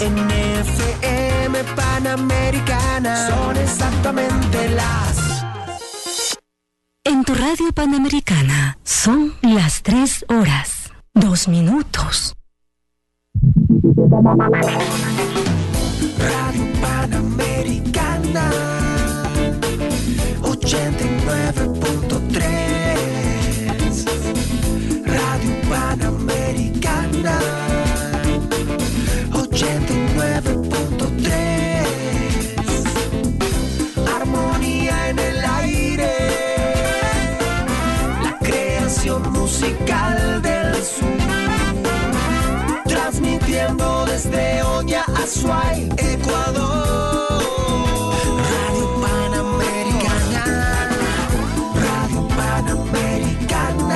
En FM Panamericana son exactamente las... En tu radio Panamericana son las 3 horas, 2 minutos. Radio Panamericana 89.3. Radio Panamericana 89.3. Armonía en el aire, la creación musical del sur, transmitiendo desde Oña, Azuay, Ecuador. Radio Panamericana, Radio Panamericana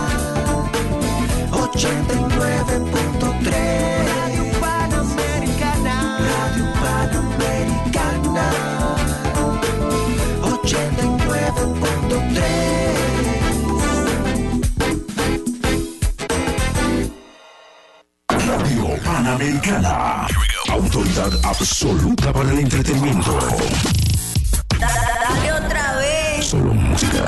89.3. Radio Panamericana, Radio Panamericana 89.3. Radio Panamericana, autoridad absoluta para el entretenimiento. Dale otra vez. Solo música.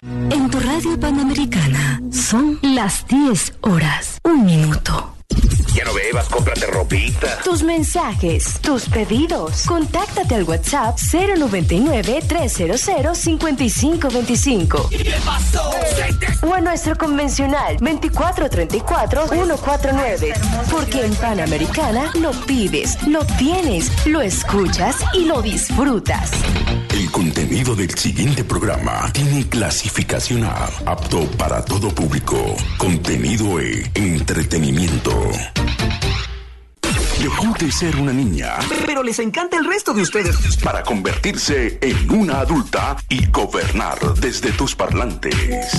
Radio Panamericana son las 10 horas, 1 minuto. Ya no bebas, cómprate ropita. Tus mensajes, tus pedidos. Contáctate al WhatsApp 099-300-5525. ¿Qué pasó? O a nuestro convencional 2434-149. Porque en Panamericana lo pides, lo tienes, lo escuchas y lo disfrutas. El contenido del siguiente programa tiene clasificación A, apto para todo público. Contenido E, entretenimiento. Dejó de ser una niña, Pero les encanta el resto de ustedes. para convertirse en una adulta y gobernar desde tus parlantes.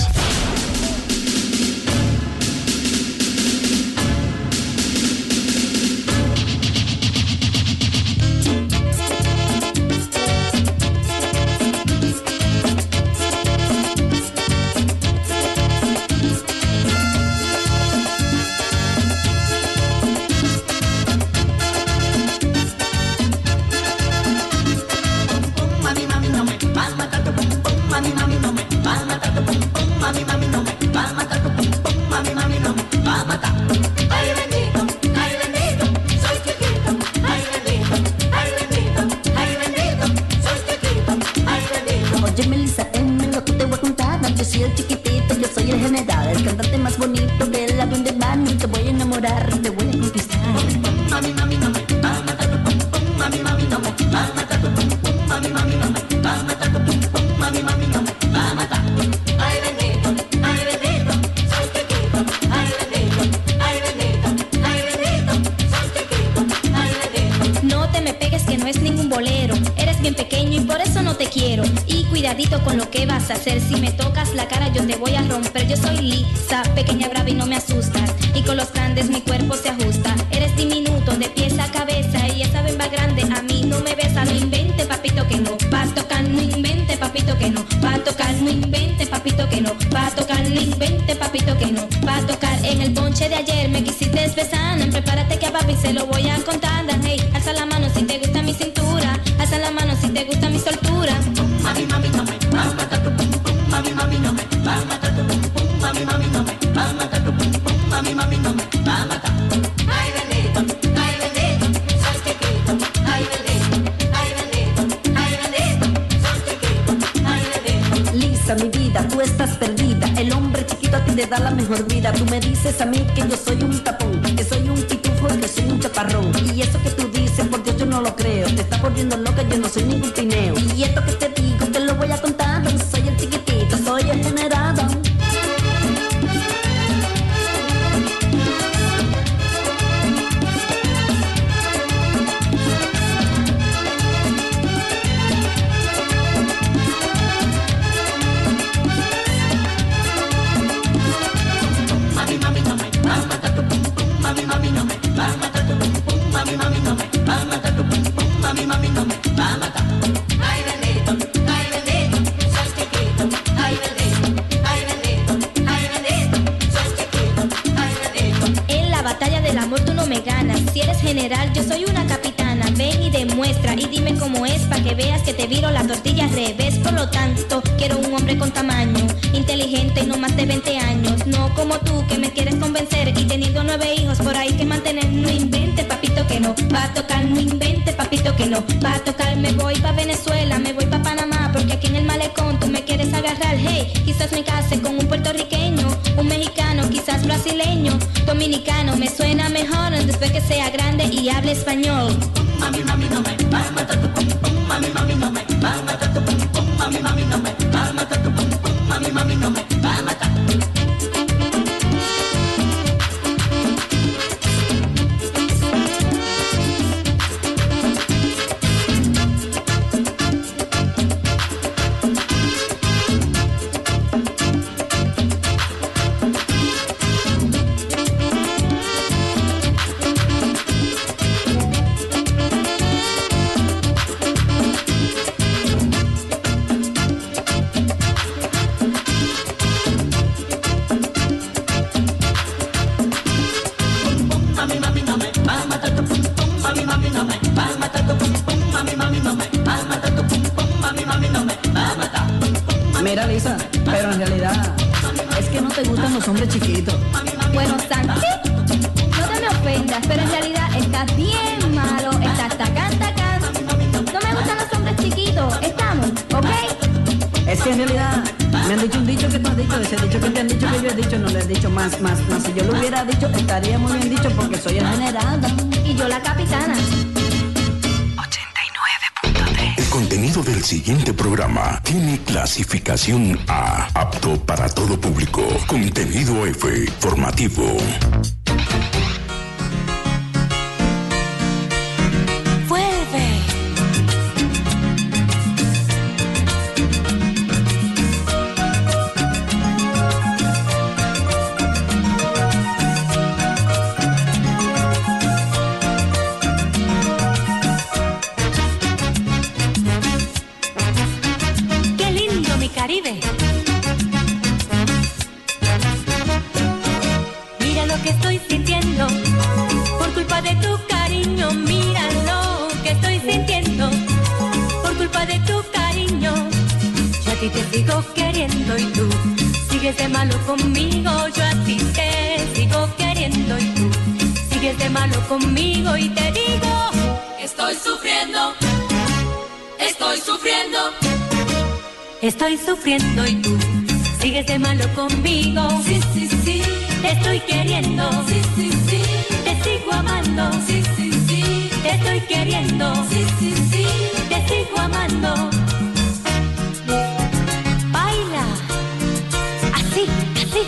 Mami, mami, no me va a matar tu pum pum. Mami, mami, no me va a matar tu pum pum. Mami, mami, no me va a matar tu pum pum. Mami, mami, no me va a matar. Ay, bendito, soy chiquito. Ay, bendito, soy chiquito. Ay, bendito. Oye, Melissa, lo que te voy a contar. Yo soy el chiquitito, yo soy el general, el cantante más bonito del avión de Bani. Te voy a enamorar, te voy a conquistar. Mami, mami, no me va a matar tu pum pum. Mami, mami, no me va a matar tu pum pum. Mami, mami, no me va a matar tu pum pum. Mami, mami, no me va a matar. Ay, bendito, soy chiquito. Ay, bendito, soy chiquito. Ay, bendito. No te me pegues que no es ningún bolero. Eres bien pequeño y por eso no te quiero. Y cuidadito con lo que vas a hacer. Si me tocas la cara yo te voy a romper. Yo soy lisa, pequeña, brava y no me asustas. Y con los grandes mi cuerpo se ajusta. Eres diminuto de pies a cabeza. Y esa bemba grande a mí no me besa. No invente papito que no va a tocar. No invente papito que no va a tocar. No invente papito que no va a tocar. No invente papito que no va a tocar. En el ponche de ayer me quisiste besar. Prepárate que a papi se lo voy a contar. Hey, alza la mano si te gusta mi cintura. Alza la mano si te gusta mi soltura. Mami, mami, no me va a matar tu pum pum. Mami, mami, no me va a matar tu pum pum. Mami, mami, no me va a matar tu pum pum. Mami, mami, no me va a matar. Ay, bendito, soy chiquito. Ay, bendito, soy chiquito. Ay, bendito. Lisa, mi vida, tú estás perdida. El hombre chiquito a ti te da la mejor vida. Tú me dices a mí que yo soy un tapón, que soy un pitufo, que soy un chaparrón. Y eso que tú dices, por Dios, yo no lo creo. Te estás volviendo loca, yo no soy ningún pineo. Y esto que te digo, te lo voy a contar. Soy el chiquitito, soy el generado. Mami, mami, no me va a matar tu pum pum. Mami, mami, no me va a matar tu pum pum. Mami, mami, no me va a matar tu pum pum. Mami, mami, no me va a matar. Ay, bendito, soy chiquito. Ay, bendito, soy chiquito. Ay, bendito. En la batalla del amor tú no me ganas. Si eres general, yo soy una capitana. Ven y demuestra y dime cómo es pa' que veas que te viro la tortilla al revés. Por lo tanto, quiero un hombre con tamaño, inteligente y no más de 20 años. No como tú que me quieres convencer y teniendo 9 hijos por ahí que mantener. No invente papito que no va a tocar. No invente papito que no va a tocar. Me voy pa' Venezuela, me voy pa' Panamá, porque aquí en el malecón tú me quieres agarrar. Hey, quizás me case con un puertorriqueño, un mexicano, quizás brasileño, dominicano. Me suena mejor después que sea grande y hable español. Mami, mami, no me va a matar tu pum pum. Mami, mami, no me va a matar tu pum pum. Mami, mami, no me va a matar tu pum pum. Mami, mami, no me va a matar. Mira, Lisa, pero en realidad es que no te gustan los hombres chiquitos. Bueno, Santi, no te me ofendas. linda, pero en realidad estás bien malo, estás tacán. No me gustan los hombres chiquitos, estamos, ¿ok? Es que en realidad me han dicho un dicho que tú has dicho, ese dicho que te han dicho que yo he dicho, no le he dicho más. Si yo lo hubiera dicho, estaría muy bien dicho porque soy el general. Y yo la capitana. 89.3. El contenido del siguiente programa tiene clasificación A, apto para todo público. Contenido F, formativo. Caribe. Mira lo que estoy sintiendo por culpa de tu cariño. Mira lo que estoy sintiendo por culpa de tu cariño. Yo a ti te sigo queriendo y tú sigues de malo conmigo. Yo a ti te sigo queriendo y tú sigues de malo conmigo. Y te digo, estoy sufriendo, estoy sufriendo. Estoy sufriendo y tú sigues de malo conmigo. Sí, sí, sí. Te estoy queriendo. Sí, sí, sí. Te sigo amando. Sí, sí, sí. Te estoy queriendo. Sí, sí, sí. Te sigo amando. Baila. Así, así.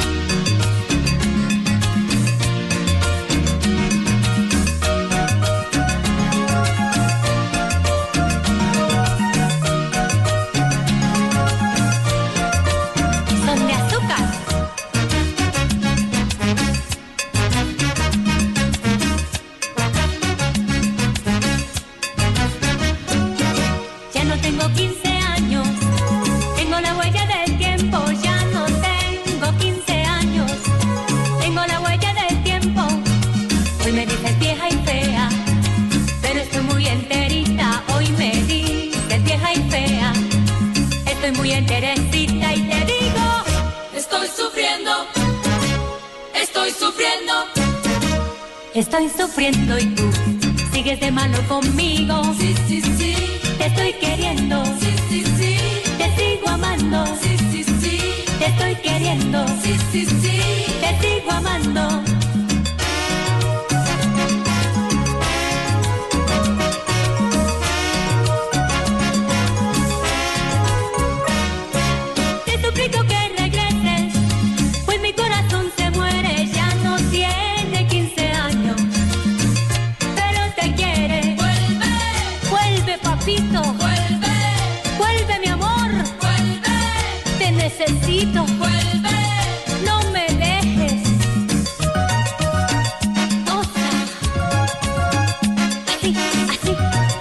Muy enterecita y te digo, estoy sufriendo, estoy sufriendo. Estoy sufriendo y tú sigues de malo conmigo. Sí, sí, sí. Te estoy queriendo. Sí, sí, sí. Te sigo amando. Sí, sí, sí. Te estoy queriendo. Sí, sí, sí. Te sigo amando. Vuelve, vuelve mi amor, vuelve, te necesito, vuelve, no me dejes. Osa, así, así.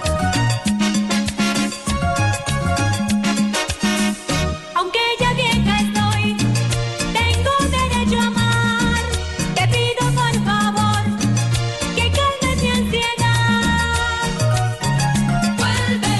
Aunque ya vieja estoy, tengo derecho a amar. Te pido por favor que calmes mi ansiedad. Vuelve.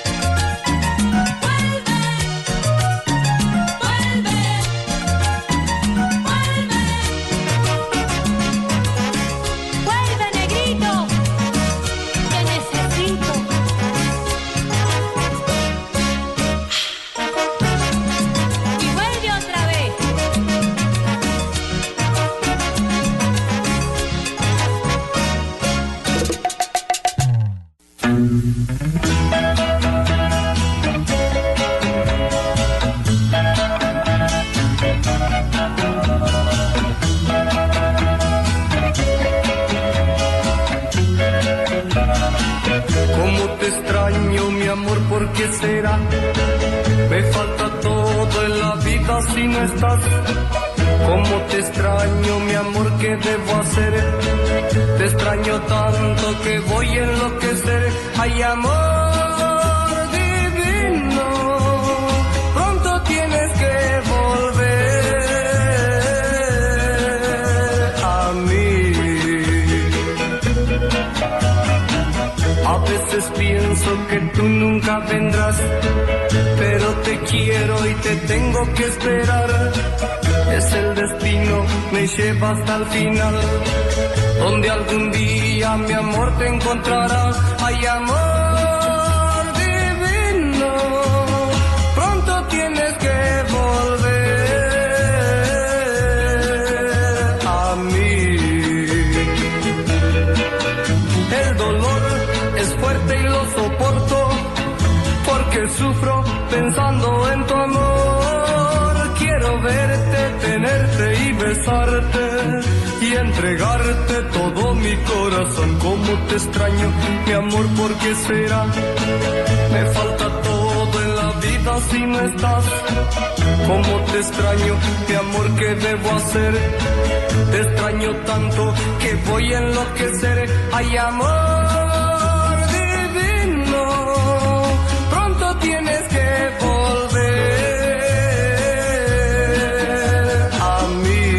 ¿Por qué será? Me falta todo en la vida si no estás. ¿Cómo te extraño, mi amor? ¿Qué debo hacer? Te extraño tanto que voy a enloquecer. Ay, amor divino, pronto tienes que volver a mí. A veces pienso que tú nunca vendrás, pero te quiero y te tengo que esperar. Es el destino, me lleva hasta el final, donde algún día mi amor te encontrará. Ay, amor divino, pronto tienes que volver a mí. El dolor es fuerte y lo soporto, porque sufro pensando en tu amor. Quiero verte, tenerte y besarte y entregarte todo mi corazón. Cómo te extraño, mi amor, ¿por qué será? Me falta todo en la vida si no estás. Cómo te extraño, mi amor, ¿qué debo hacer? Te extraño tanto que voy a enloquecer. Ay, amor divino, pronto tienes que volver a mí.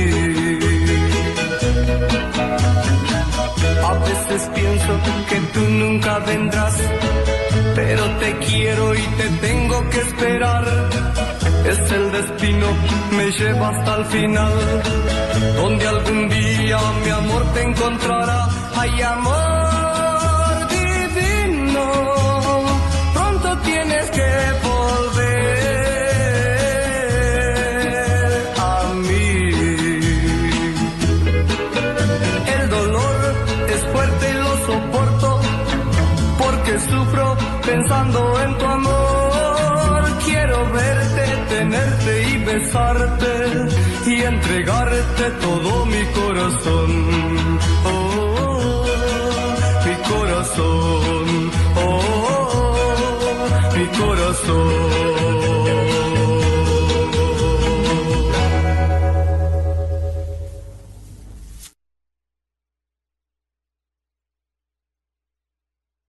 A veces pienso que tú nunca vendrás, pero te quiero y te tengo que esperar. Es el destino, me lleva hasta el final, donde algún día mi amor te encontrará. Ay, amor divino, pronto tienes que volver a mí. El dolor es fuerte y lo soporto, porque sufro pensando en tu amor. Quiero verte, tenerte y besarte y entregarte todo mi corazón. Oh, mi corazón. Oh, mi corazón.